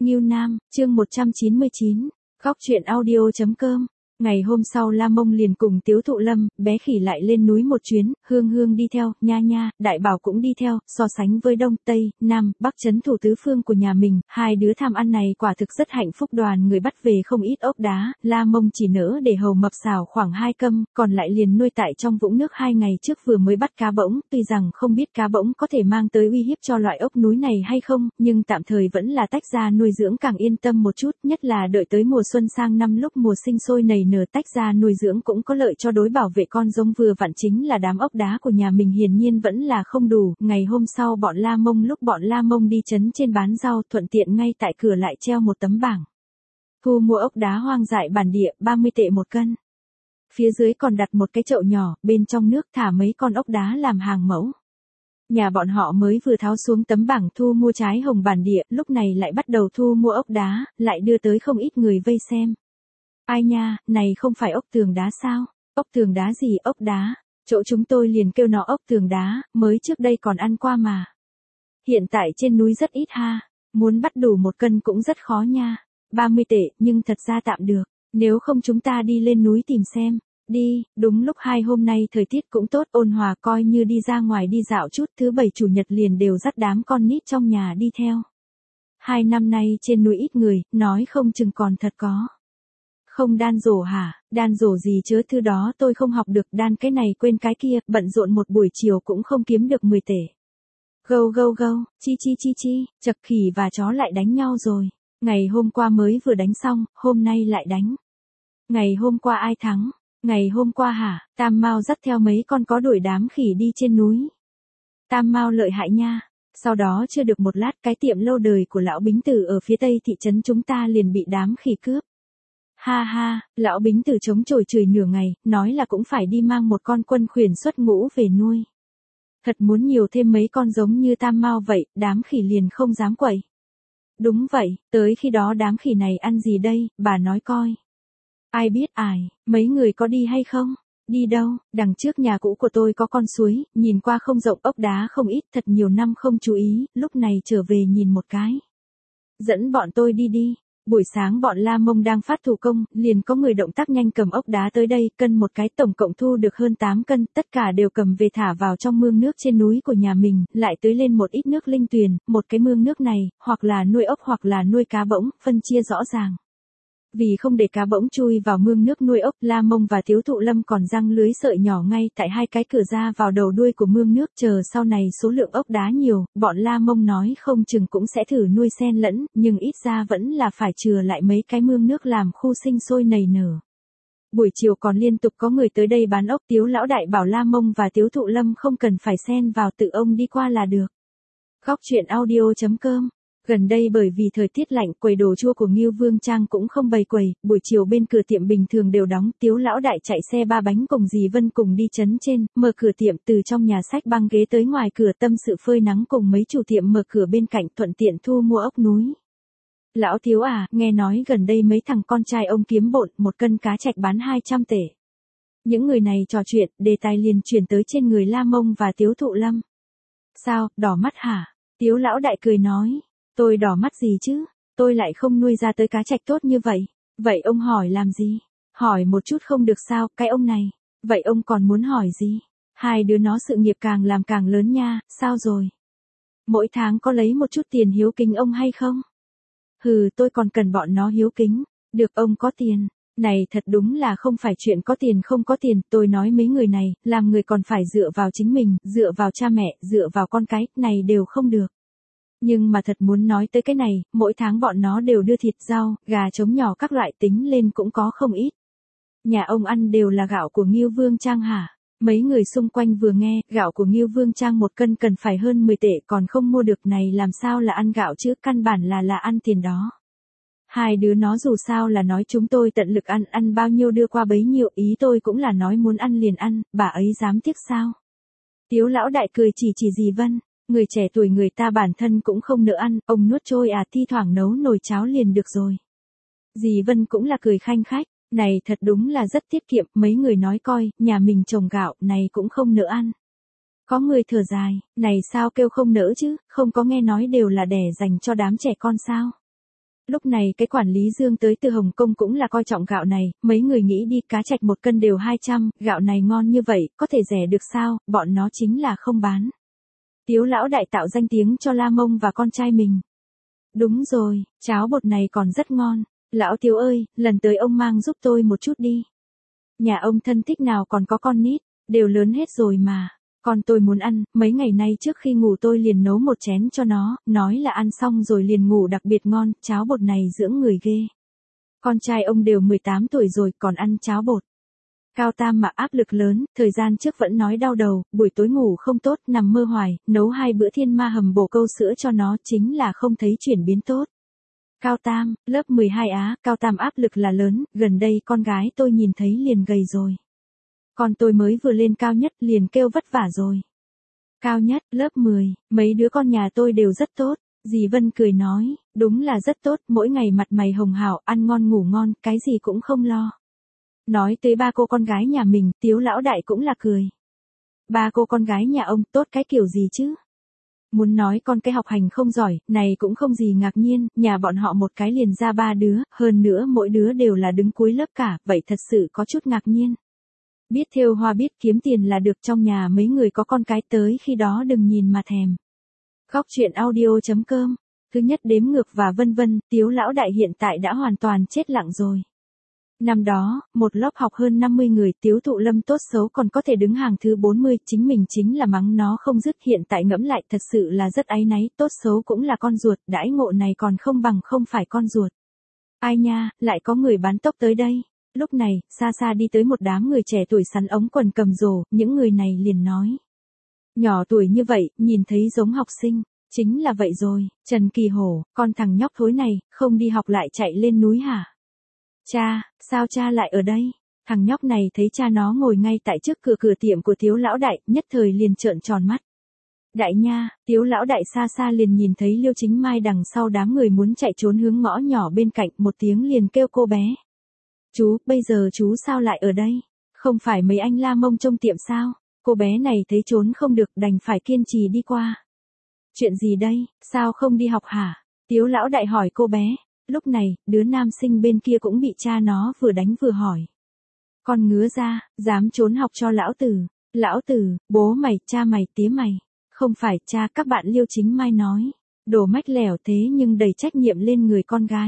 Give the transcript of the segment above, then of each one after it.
Ngưu Nam, chương 199, góc truyện audio.com. Ngày hôm sau La Mông liền cùng Tiếu Thụ Lâm, bé khỉ lại lên núi một chuyến, Hương Hương đi theo, Nha Nha, Đại Bảo cũng đi theo, so sánh với Đông, Tây, Nam, Bắc trấn thủ tứ phương của nhà mình, hai đứa tham ăn này quả thực rất hạnh phúc. Đoàn người bắt về không ít ốc đá, La Mông chỉ nỡ để hầu mập xào khoảng 2 cân, còn lại liền nuôi tại trong vũng nước 2 ngày trước vừa mới bắt cá bỗng, tuy rằng không biết cá bỗng có thể mang tới uy hiếp cho loại ốc núi này hay không, nhưng tạm thời vẫn là tách ra nuôi dưỡng càng yên tâm một chút, nhất là đợi tới mùa xuân sang năm lúc mùa sinh sôi nảy nở tách ra nuôi dưỡng cũng có lợi cho đối bảo vệ con giống vừa vặn chính là đám ốc đá của nhà mình hiển nhiên vẫn là không đủ. Ngày hôm sau bọn La Mông đi trấn trên bán rau thuận tiện ngay tại cửa lại treo một tấm bảng. Thu mua ốc đá hoang dại bản địa 30 tệ một cân. Phía dưới còn đặt một cái chậu nhỏ, bên trong nước thả mấy con ốc đá làm hàng mẫu. Nhà bọn họ mới vừa tháo xuống tấm bảng thu mua trái hồng bản địa, lúc này lại bắt đầu thu mua ốc đá, lại đưa tới không ít người vây xem. Ai nha, này không phải ốc tường đá sao? Ốc tường đá gì ốc đá? Chỗ chúng tôi liền kêu nó ốc tường đá, mới trước đây còn ăn qua mà. Hiện tại trên núi rất ít ha, muốn bắt đủ 1 cân cũng rất khó nha. 30 tệ, nhưng thật ra tạm được, nếu không chúng ta đi lên núi tìm xem. Đi, đúng lúc 2 hôm nay thời tiết cũng tốt ôn hòa coi như đi ra ngoài đi dạo chút, thứ 7 chủ nhật liền đều dắt đám con nít trong nhà đi theo. 2 năm nay trên núi ít người, nói không chừng còn thật có. Không đan rổ hả, đan rổ gì chớ thứ đó tôi không học được đan cái này quên cái kia, bận rộn một buổi chiều cũng không kiếm được 10 tể. Gâu gâu gâu, chi, chật khỉ và chó lại đánh nhau rồi. Ngày hôm qua mới vừa đánh xong, hôm nay lại đánh. Ngày hôm qua ai thắng? Ngày hôm qua hả, Tam Mao dắt theo mấy con có đuổi đám khỉ đi trên núi. Tam Mao lợi hại nha. Sau đó chưa được một lát cái tiệm lâu đời của lão Bính Tử ở phía tây thị trấn chúng ta liền bị đám khỉ cướp. Ha ha, lão Bính Tử chống chổi chửi nửa ngày, nói là cũng phải đi mang một con quân khuyển xuất ngũ về nuôi. Thật muốn nhiều thêm mấy con giống như Tam Mao vậy, đám khỉ liền không dám quậy. Đúng vậy, tới khi đó đám khỉ này ăn gì đây, bà nói coi. Ai biết mấy người có đi hay không? Đi đâu, đằng trước nhà cũ của tôi có con suối, nhìn qua không rộng ốc đá không ít, thật nhiều năm không chú ý, lúc này trở về nhìn một cái. Dẫn bọn tôi đi. Buổi sáng bọn La Mông đang phát thủ công, liền có người động tác nhanh cầm ốc đá tới đây, cân một cái tổng cộng thu được hơn 8 cân, tất cả đều cầm về thả vào trong mương nước trên núi của nhà mình, lại tưới lên một ít nước linh tuyền, một cái mương nước này, hoặc là nuôi ốc hoặc là nuôi cá bỗng, phân chia rõ ràng. Vì không để cá bỗng chui vào mương nước nuôi ốc, La Mông và Tiếu Thụ Lâm còn giăng lưới sợi nhỏ ngay tại 2 cái cửa ra vào đầu đuôi của mương nước, chờ sau này số lượng ốc đá nhiều, bọn La Mông nói không chừng cũng sẽ thử nuôi xen lẫn, nhưng ít ra vẫn là phải chừa lại mấy cái mương nước làm khu sinh sôi nảy nở. Buổi chiều còn liên tục có người tới đây bán ốc, Tiếu lão đại bảo La Mông và Tiếu Thụ Lâm không cần phải xen vào, tự ông đi qua là được. Góc truyện audio.com. Gần đây bởi vì thời tiết lạnh, quầy đồ chua của Ngưu Vương Trang cũng không bày quầy, buổi chiều bên cửa tiệm bình thường đều đóng, Tiếu lão đại chạy xe 3 bánh cùng dì Vân cùng đi trấn trên, mở cửa tiệm, từ trong nhà xách băng ghế tới ngoài cửa tâm sự phơi nắng cùng mấy chủ tiệm mở cửa bên cạnh thuận tiện thu mua ốc núi. Lão Tiếu nghe nói gần đây mấy thằng con trai ông kiếm bộn, 1 cân cá trạch bán 200 tể. Những người này trò chuyện, đề tài liền chuyển tới trên người La Mông và Tiếu Thụ Lâm. Sao, đỏ mắt hả? Tiếu lão đại cười nói. Tôi đỏ mắt gì chứ, tôi lại không nuôi ra tới cá trạch tốt như vậy. Vậy ông hỏi làm gì? Hỏi một chút không được sao, cái ông này. Vậy ông còn muốn hỏi gì? Hai đứa nó sự nghiệp càng làm càng lớn nha, sao rồi? Mỗi tháng có lấy một chút tiền hiếu kính ông hay không? Hừ, tôi còn cần bọn nó hiếu kính. Được ông có tiền. Này thật đúng là không phải chuyện có tiền không có tiền, tôi nói mấy người này, làm người còn phải dựa vào chính mình, dựa vào cha mẹ, dựa vào con cái, này đều không được. Nhưng mà thật muốn nói tới cái này, mỗi tháng bọn nó đều đưa thịt rau, gà trống nhỏ các loại tính lên cũng có không ít. Nhà ông ăn đều là gạo của Ngưu Vương Trang hả? Mấy người xung quanh vừa nghe, gạo của Ngưu Vương Trang 1 cân cần phải hơn 10 tệ còn không mua được này làm sao là ăn gạo chứ, căn bản là ăn tiền đó. Hai đứa nó dù sao là nói chúng tôi tận lực ăn bao nhiêu đưa qua bấy nhiêu, ý tôi cũng là nói muốn ăn liền ăn, bà ấy dám tiếc sao? Tiếu lão đại cười chỉ dì Vân. Người trẻ tuổi người ta bản thân cũng không nỡ ăn, ông nuốt trôi thi thoảng nấu nồi cháo liền được rồi. Dì Vân cũng là cười khanh khách, này thật đúng là rất tiết kiệm, mấy người nói coi, nhà mình trồng gạo, này cũng không nỡ ăn. Có người thở dài, này sao kêu không nỡ chứ, không có nghe nói đều là đẻ dành cho đám trẻ con sao. Lúc này cái quản lý Dương tới từ Hồng Kông cũng là coi trọng gạo này, mấy người nghĩ đi cá trạch 1 cân đều 200, gạo này ngon như vậy, có thể rẻ được sao, bọn nó chính là không bán. Tiếu lão đại tạo danh tiếng cho La Mông và con trai mình. Đúng rồi, cháo bột này còn rất ngon. Lão Tiếu ơi, lần tới ông mang giúp tôi một chút đi. Nhà ông thân thích nào còn có con nít, đều lớn hết rồi mà. Con tôi muốn ăn, mấy ngày nay trước khi ngủ tôi liền nấu một chén cho nó, nói là ăn xong rồi liền ngủ đặc biệt ngon, cháo bột này dưỡng người ghê. Con trai ông đều 18 tuổi rồi còn ăn cháo bột. Cao Tam mà áp lực lớn, thời gian trước vẫn nói đau đầu, buổi tối ngủ không tốt, nằm mơ hoài, nấu 2 bữa thiên ma hầm bổ câu sữa cho nó chính là không thấy chuyển biến tốt. Cao Tam, lớp 12 á, Cao Tam áp lực là lớn, gần đây con gái tôi nhìn thấy liền gầy rồi. Con tôi mới vừa lên cao nhất liền kêu vất vả rồi. Cao nhất, lớp 10, mấy đứa con nhà tôi đều rất tốt. Dì Vân cười nói, đúng là rất tốt, mỗi ngày mặt mày hồng hào, ăn ngon ngủ ngon, cái gì cũng không lo. Nói tới 3 cô con gái nhà mình, Tiếu lão đại cũng là cười. 3 cô con gái nhà ông tốt cái kiểu gì chứ? Muốn nói con cái học hành không giỏi, này cũng không gì ngạc nhiên, nhà bọn họ một cái liền ra 3 đứa, hơn nữa mỗi đứa đều là đứng cuối lớp cả, vậy thật sự có chút ngạc nhiên. Biết thêu hoa biết kiếm tiền là được, trong nhà mấy người có con cái tới khi đó đừng nhìn mà thèm. Góc truyện audio.com, thứ nhất đếm ngược và vân vân, Tiếu lão đại hiện tại đã hoàn toàn chết lặng rồi. Năm đó, một lớp học hơn 50 người, Tiếu Thụ Lâm tốt xấu còn có thể đứng hàng thứ 40, chính mình chính là mắng nó không dứt, hiện tại ngẫm lại thật sự là rất áy náy, tốt xấu cũng là con ruột, đãi ngộ này còn không bằng không phải con ruột. Ai nha, lại có người bán tốc tới đây. Lúc này, xa xa đi tới một đám người trẻ tuổi sắn ống quần cầm rổ, những người này liền nói. Nhỏ tuổi như vậy, nhìn thấy giống học sinh, chính là vậy rồi, Trần Kỳ Hổ, con thằng nhóc thối này, không đi học lại chạy lên núi hả? Cha, sao cha lại ở đây? Thằng nhóc này thấy cha nó ngồi ngay tại trước cửa tiệm của Tiếu lão đại, nhất thời liền trợn tròn mắt. Đại nha, Tiếu lão đại xa xa liền nhìn thấy Liêu Chính Mai đằng sau đám người muốn chạy trốn hướng ngõ nhỏ bên cạnh, một tiếng liền kêu cô bé. Chú, bây giờ chú sao lại ở đây? Không phải mấy anh La Mông trong tiệm sao? Cô bé này thấy trốn không được đành phải kiên trì đi qua. Chuyện gì đây, sao không đi học hả? Tiếu lão đại hỏi cô bé. Lúc này, đứa nam sinh bên kia cũng bị cha nó vừa đánh vừa hỏi. Con ngứa ra, dám trốn học cho lão tử. Lão tử, bố mày, cha mày, tía mày. Không phải cha, các bạn Liêu Chính Mai nói. Đồ mách lẻo thế nhưng đầy trách nhiệm lên người con gái.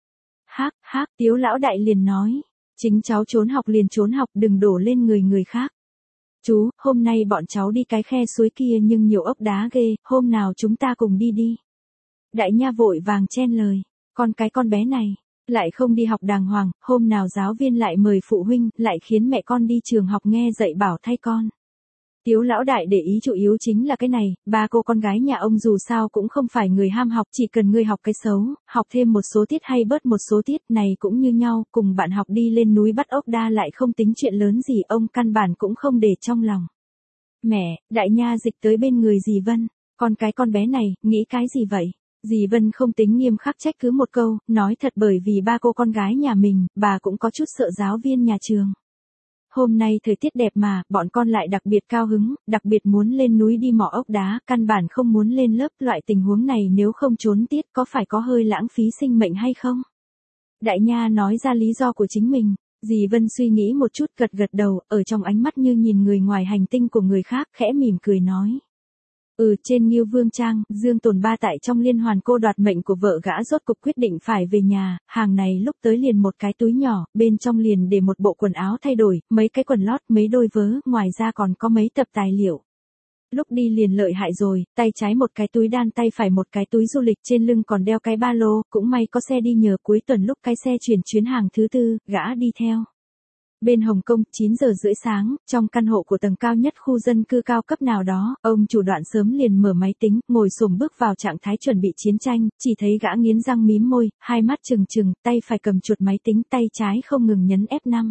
Hác, Tiếu lão đại liền nói. Chính cháu trốn học liền trốn học, đừng đổ lên người khác. Chú, hôm nay bọn cháu đi cái khe suối kia nhưng nhiều ốc đá ghê, hôm nào chúng ta cùng đi đi. Đại nha vội vàng chen lời. Con bé này, lại không đi học đàng hoàng, hôm nào giáo viên lại mời phụ huynh, lại khiến mẹ con đi trường học nghe dạy bảo thay con. Tiếu lão đại để ý chủ yếu chính là cái này, 3 cô con gái nhà ông dù sao cũng không phải người ham học, chỉ cần ngươi học cái xấu, học thêm một số tiết hay bớt một số tiết này cũng như nhau, cùng bạn học đi lên núi bắt ốc đa lại không tính chuyện lớn gì, ông căn bản cũng không để trong lòng. Mẹ, đại nha dịch tới bên người dì Vân, con bé này, nghĩ cái gì vậy? Dì Vân không tính nghiêm khắc trách cứ một câu, nói thật bởi vì 3 cô con gái nhà mình, bà cũng có chút sợ giáo viên nhà trường. Hôm nay thời tiết đẹp mà, bọn con lại đặc biệt cao hứng, đặc biệt muốn lên núi đi mỏ ốc đá, căn bản không muốn lên lớp, loại tình huống này nếu không trốn tiết có phải có hơi lãng phí sinh mệnh hay không? Đại nha nói ra lý do của chính mình, dì Vân suy nghĩ một chút gật đầu, ở trong ánh mắt như nhìn người ngoài hành tinh của người khác, khẽ mỉm cười nói. Trên Ngưu Vương Trang, Dương Tồn Ba tại trong liên hoàn cô đoạt mệnh của vợ gã rốt cục quyết định phải về nhà, hàng này lúc tới liền một cái túi nhỏ, bên trong liền để một bộ quần áo thay đổi, mấy cái quần lót, mấy đôi vớ, ngoài ra còn có mấy tập tài liệu. Lúc đi liền lợi hại rồi, tay trái một cái túi đan, tay phải một cái túi du lịch, trên lưng còn đeo cái ba lô, cũng may có xe đi nhờ, cuối tuần lúc cái xe chuyển chuyến hàng thứ 4, gã đi theo. Bên Hồng Kông, 9 giờ rưỡi sáng, trong căn hộ của tầng cao nhất khu dân cư cao cấp nào đó, ông chủ Đoạn sớm liền mở máy tính, ngồi xổm bước vào trạng thái chuẩn bị chiến tranh, chỉ thấy gã nghiến răng mím môi, hai mắt trừng, tay phải cầm chuột máy tính, tay trái không ngừng nhấn F5.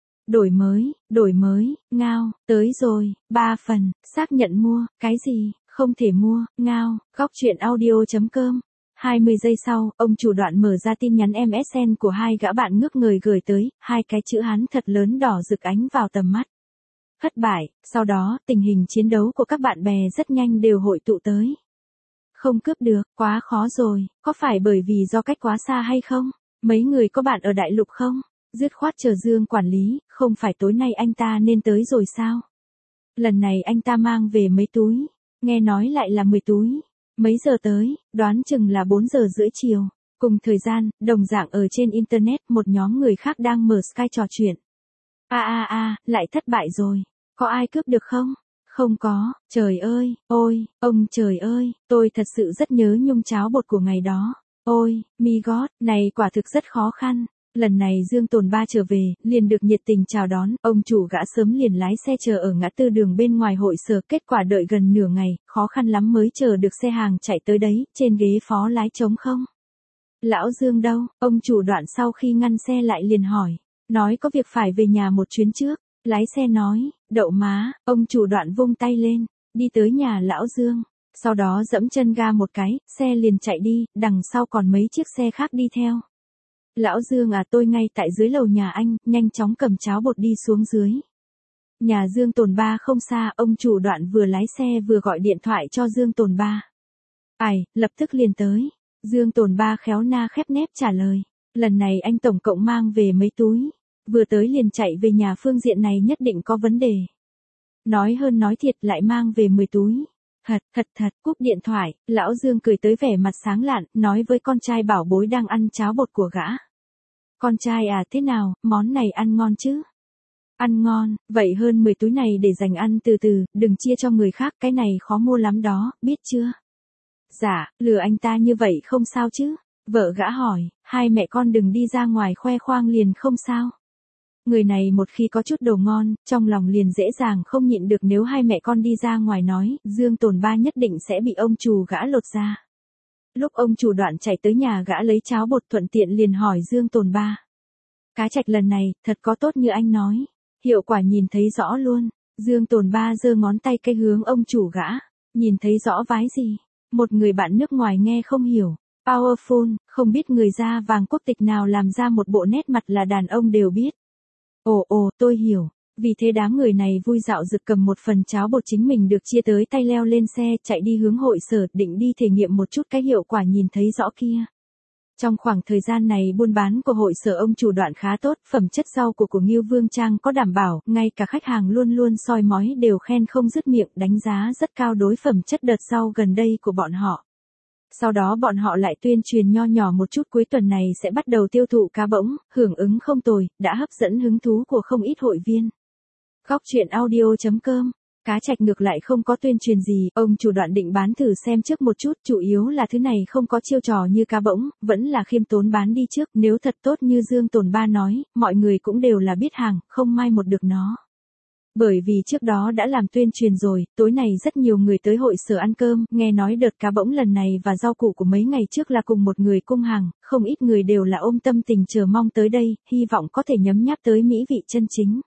Đổi mới, ngao, tới rồi, 3 phần, xác nhận mua, cái gì, không thể mua, ngao, góc truyện audio.com. 20 giây sau, ông chủ Đoạn mở ra tin nhắn MSN của 2 gã bạn ngước người gửi tới, 2 cái chữ Hán thật lớn đỏ rực ánh vào tầm mắt. Thất bại, sau đó, tình hình chiến đấu của các bạn bè rất nhanh đều hội tụ tới. Không cướp được, quá khó rồi, có phải bởi vì do cách quá xa hay không? Mấy người có bạn ở đại lục không? Dứt khoát chờ Dương quản lý, không phải tối nay anh ta nên tới rồi sao? Lần này anh ta mang về mấy túi, nghe nói lại là 10 túi. Mấy giờ tới, đoán chừng là 4 giờ rưỡi chiều. Cùng thời gian, đồng dạng ở trên Internet một nhóm người khác đang mở Skype trò chuyện. Lại thất bại rồi. Có ai cướp được không? Không có, trời ơi, ôi, ông trời ơi, tôi thật sự rất nhớ nhung cháo bột của ngày đó. Ôi, mi gót, này quả thực rất khó khăn. Lần này Dương Tồn Ba trở về, liền được nhiệt tình chào đón, ông chủ gã sớm liền lái xe chờ ở ngã tư đường bên ngoài hội sở, kết quả đợi gần nửa ngày, khó khăn lắm mới chờ được xe hàng chạy tới đấy, trên ghế phó lái trống không. Lão Dương đâu? Ông chủ Đoạn sau khi ngăn xe lại liền hỏi, nói có việc phải về nhà một chuyến trước. Lái xe nói, đậu má, ông chủ Đoạn vung tay lên, đi tới nhà lão Dương. Sau đó dẫm chân ga một cái, xe liền chạy đi, đằng sau còn mấy chiếc xe khác đi theo. Lão Dương à, tôi ngay tại dưới lầu nhà anh, nhanh chóng cầm cháo bột đi xuống dưới. Nhà Dương Tồn Ba không xa, ông chủ Đoạn vừa lái xe vừa gọi điện thoại cho Dương Tồn Ba. Lập tức liền tới. Dương Tồn Ba khéo na khép nép trả lời. Lần này anh tổng cộng mang về mấy túi. Vừa tới liền chạy về nhà, phương diện này nhất định có vấn đề. Nói hơn nói thiệt, lại mang về 10 túi. Thật, cúp điện thoại, lão Dương cười tới vẻ mặt sáng lạn, nói với con trai bảo bối đang ăn cháo bột của gã. Con trai à, thế nào, món này ăn ngon chứ? Ăn ngon, vậy hơn 10 túi này để dành ăn từ từ, đừng chia cho người khác, cái này khó mua lắm đó, biết chưa? Dạ, lừa anh ta như vậy không sao chứ? Vợ gã hỏi, hai mẹ con đừng đi ra ngoài khoe khoang liền không sao? Người này một khi có chút đồ ngon, trong lòng liền dễ dàng không nhịn được, nếu hai mẹ con đi ra ngoài nói, Dương Tồn Ba nhất định sẽ bị ông chủ gã lột ra. Lúc ông chủ Đoạn chạy tới nhà gã lấy cháo bột, thuận tiện liền hỏi Dương Tồn Ba. Cá trạch lần này, thật có tốt như anh nói. Hiệu quả nhìn thấy rõ luôn. Dương Tồn Ba giơ ngón tay cái hướng ông chủ gã. Nhìn thấy rõ vái gì? Một người bạn nước ngoài nghe không hiểu. Powerful, không biết người da vàng quốc tịch nào làm ra một bộ nét mặt là đàn ông đều biết. Ồ, tôi hiểu. Vì thế đám người này vui dạo rực cầm một phần cháo bột chính mình được chia tới tay, leo lên xe chạy đi hướng hội sở, định đi thể nghiệm một chút cái hiệu quả nhìn thấy rõ kia. Trong khoảng thời gian này buôn bán của hội sở ông chủ Đoạn khá tốt, phẩm chất rau củ của Ngưu Vương Trang có đảm bảo, ngay cả khách hàng luôn luôn soi mói đều khen không dứt miệng, đánh giá rất cao đối phẩm chất đợt rau gần đây của bọn họ. Sau đó bọn họ lại tuyên truyền nho nhỏ một chút, cuối tuần này sẽ bắt đầu tiêu thụ cá bỗng, hưởng ứng không tồi, đã hấp dẫn hứng thú của không ít hội viên. Góc truyện audio.com. Cá trạch ngược lại không có tuyên truyền gì, ông chủ Đoạn định bán thử xem trước một chút, chủ yếu là thứ này không có chiêu trò như cá bỗng, vẫn là khiêm tốn bán đi trước, nếu thật tốt như Dương Tồn Ba nói, mọi người cũng đều là biết hàng, không mai một được nó. Bởi vì trước đó đã làm tuyên truyền rồi, tối nay rất nhiều người tới hội sở ăn cơm, nghe nói đợt cá bỗng lần này và rau củ của mấy ngày trước là cùng một người cung hàng, không ít người đều là ôm tâm tình chờ mong tới đây, hy vọng có thể nhấm nháp tới mỹ vị chân chính.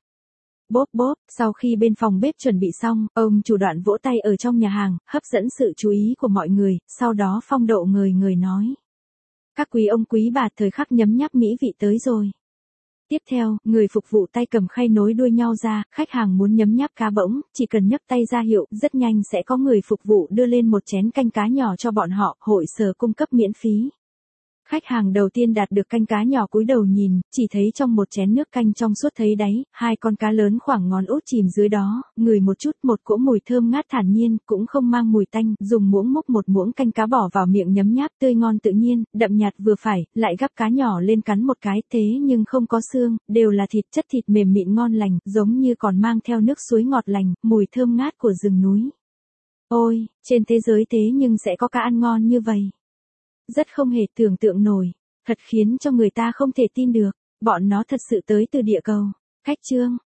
Bốp, sau khi bên phòng bếp chuẩn bị xong, ông chủ Đoạn vỗ tay ở trong nhà hàng, hấp dẫn sự chú ý của mọi người, sau đó phong độ người nói. Các quý ông quý bà, thời khắc nhấm nháp mỹ vị tới rồi. Tiếp theo, người phục vụ tay cầm khay nối đuôi nhau ra, khách hàng muốn nhấm nháp cá bỗng, chỉ cần nhấc tay ra hiệu, rất nhanh sẽ có người phục vụ đưa lên một chén canh cá nhỏ cho bọn họ, hội sở cung cấp miễn phí. Khách hàng đầu tiên đạt được canh cá nhỏ cúi đầu nhìn, chỉ thấy trong một chén nước canh trong suốt thấy đáy, hai con cá lớn khoảng ngón út chìm dưới đó, ngửi một chút, một cỗ mùi thơm ngát thản nhiên, cũng không mang mùi tanh, dùng muỗng múc một muỗng canh cá bỏ vào miệng nhấm nháp, tươi ngon tự nhiên, đậm nhạt vừa phải, lại gắp cá nhỏ lên cắn một cái, thế nhưng không có xương, đều là thịt, chất thịt mềm mịn ngon lành, giống như còn mang theo nước suối ngọt lành, mùi thơm ngát của rừng núi. Ôi, trên thế giới thế nhưng sẽ có cá ăn ngon như vậy. Rất không hề tưởng tượng nổi, thật khiến cho người ta không thể tin được, bọn nó thật sự tới từ địa cầu. Khách trương,